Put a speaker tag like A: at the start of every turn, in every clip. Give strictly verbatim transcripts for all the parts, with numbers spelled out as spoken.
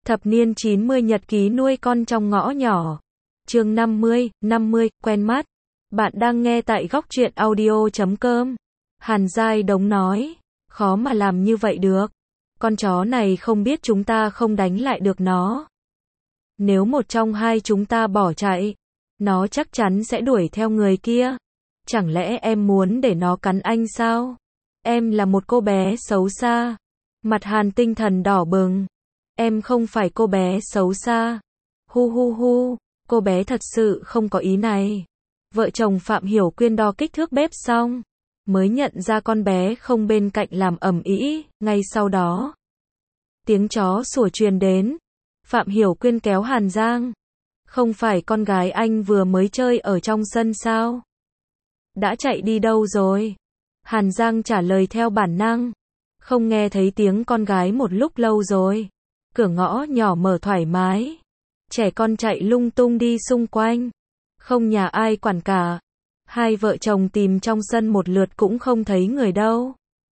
A: Thập niên chín mươi nhật ký nuôi con trong ngõ nhỏ. Chương năm mươi, năm mươi, quen mắt. Bạn đang nghe tại góc truyện audio chấm com. Hàn Giai Đống nói, khó mà làm như vậy được. Con chó này không biết chúng ta không đánh lại được nó. Nếu một trong hai chúng ta bỏ chạy, nó chắc chắn sẽ đuổi theo người kia. Chẳng lẽ em muốn để nó cắn anh sao? Em là một cô bé xấu xa. Mặt Hàn Tinh Thần đỏ bừng. Em không phải cô bé xấu xa. Hu hu hu, cô bé thật sự không có ý này. Vợ chồng Phạm Hiểu Quyên đo kích thước bếp xong, mới nhận ra con bé không bên cạnh làm ầm ĩ. Ngay sau đó, tiếng chó sủa truyền đến. Phạm Hiểu Quyên kéo Hàn Giang. Không phải con gái anh vừa mới chơi ở trong sân sao? Đã chạy đi đâu rồi? Hàn Giang trả lời theo bản năng. Không nghe thấy tiếng con gái một lúc lâu rồi. Cửa ngõ nhỏ mở thoải mái. Trẻ con chạy lung tung đi xung quanh. Không nhà ai quản cả. Hai vợ chồng tìm trong sân một lượt cũng không thấy người đâu.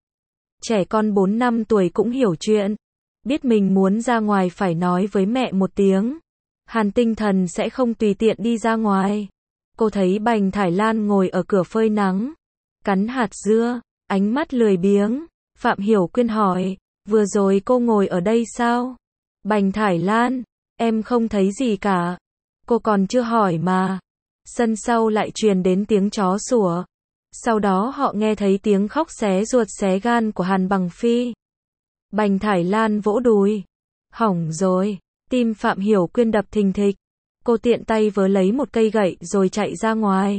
A: Trẻ con bốn năm tuổi cũng hiểu chuyện. Biết mình muốn ra ngoài phải nói với mẹ một tiếng. Hàn Tinh Thần sẽ không tùy tiện đi ra ngoài. Cô thấy Bành Thải Lan ngồi ở cửa phơi nắng, cắn hạt dưa, ánh mắt lười biếng. Phạm Hiểu Quyên hỏi, vừa rồi cô ngồi ở đây sao? Bành Thải Lan, em không thấy gì cả. Cô còn chưa hỏi mà. Sân sau lại truyền đến tiếng chó sủa. Sau đó họ nghe thấy tiếng khóc xé ruột xé gan của Hàn Bằng Phi. Bành Thải Lan vỗ đùi. Hỏng rồi. Tim Phạm Hiểu Quyên đập thình thịch. Cô tiện tay vớ lấy một cây gậy rồi chạy ra ngoài.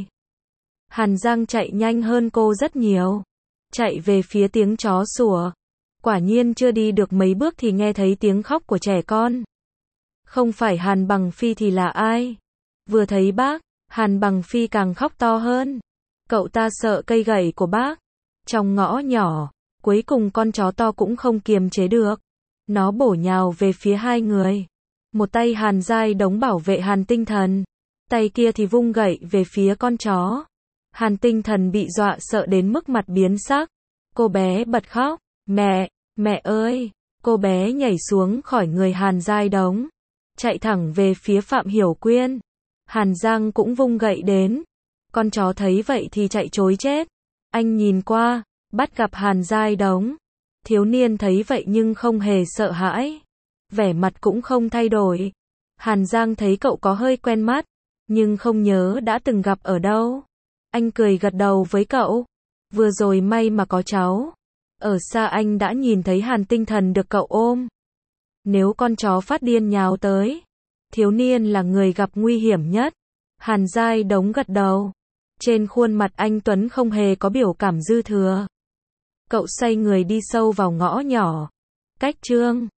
A: Hàn Giang chạy nhanh hơn cô rất nhiều. Chạy về phía tiếng chó sủa. Quả nhiên chưa đi được mấy bước thì nghe thấy tiếng khóc của trẻ con. Không phải Hàn Bằng Phi thì là ai? Vừa thấy bác, Hàn Bằng Phi càng khóc to hơn. Cậu ta sợ cây gậy của bác. Trong ngõ nhỏ, cuối cùng con chó to cũng không kiềm chế được. Nó bổ nhào về phía hai người. Một tay Hàn Giai Đống bảo vệ Hàn Tinh Thần. Tay kia thì vung gậy về phía con chó. Hàn Tinh Thần bị dọa sợ đến mức mặt biến sắc. Cô bé bật khóc. Mẹ, mẹ ơi. Cô bé nhảy xuống khỏi người Hàn Giai Đống. Chạy thẳng về phía Phạm Hiểu Quyên. Hàn Giang cũng vung gậy đến. Con chó thấy vậy thì chạy trối chết. Anh nhìn qua, bắt gặp Hàn Giai Đống. Thiếu niên thấy vậy nhưng không hề sợ hãi. Vẻ mặt cũng không thay đổi. Hàn Giang thấy cậu có hơi quen mắt, nhưng không nhớ đã từng gặp ở đâu. Anh cười gật đầu với cậu. Vừa rồi may mà có cháu. Ở xa anh đã nhìn thấy Hàn Tinh Thần được cậu ôm. Nếu con chó phát điên nhào tới, thiếu niên là người gặp nguy hiểm nhất. Hàn Giai Đống gật đầu. Trên khuôn mặt anh Tuấn không hề có biểu cảm dư thừa. Cậu xoay người đi sâu vào ngõ nhỏ. Cách chương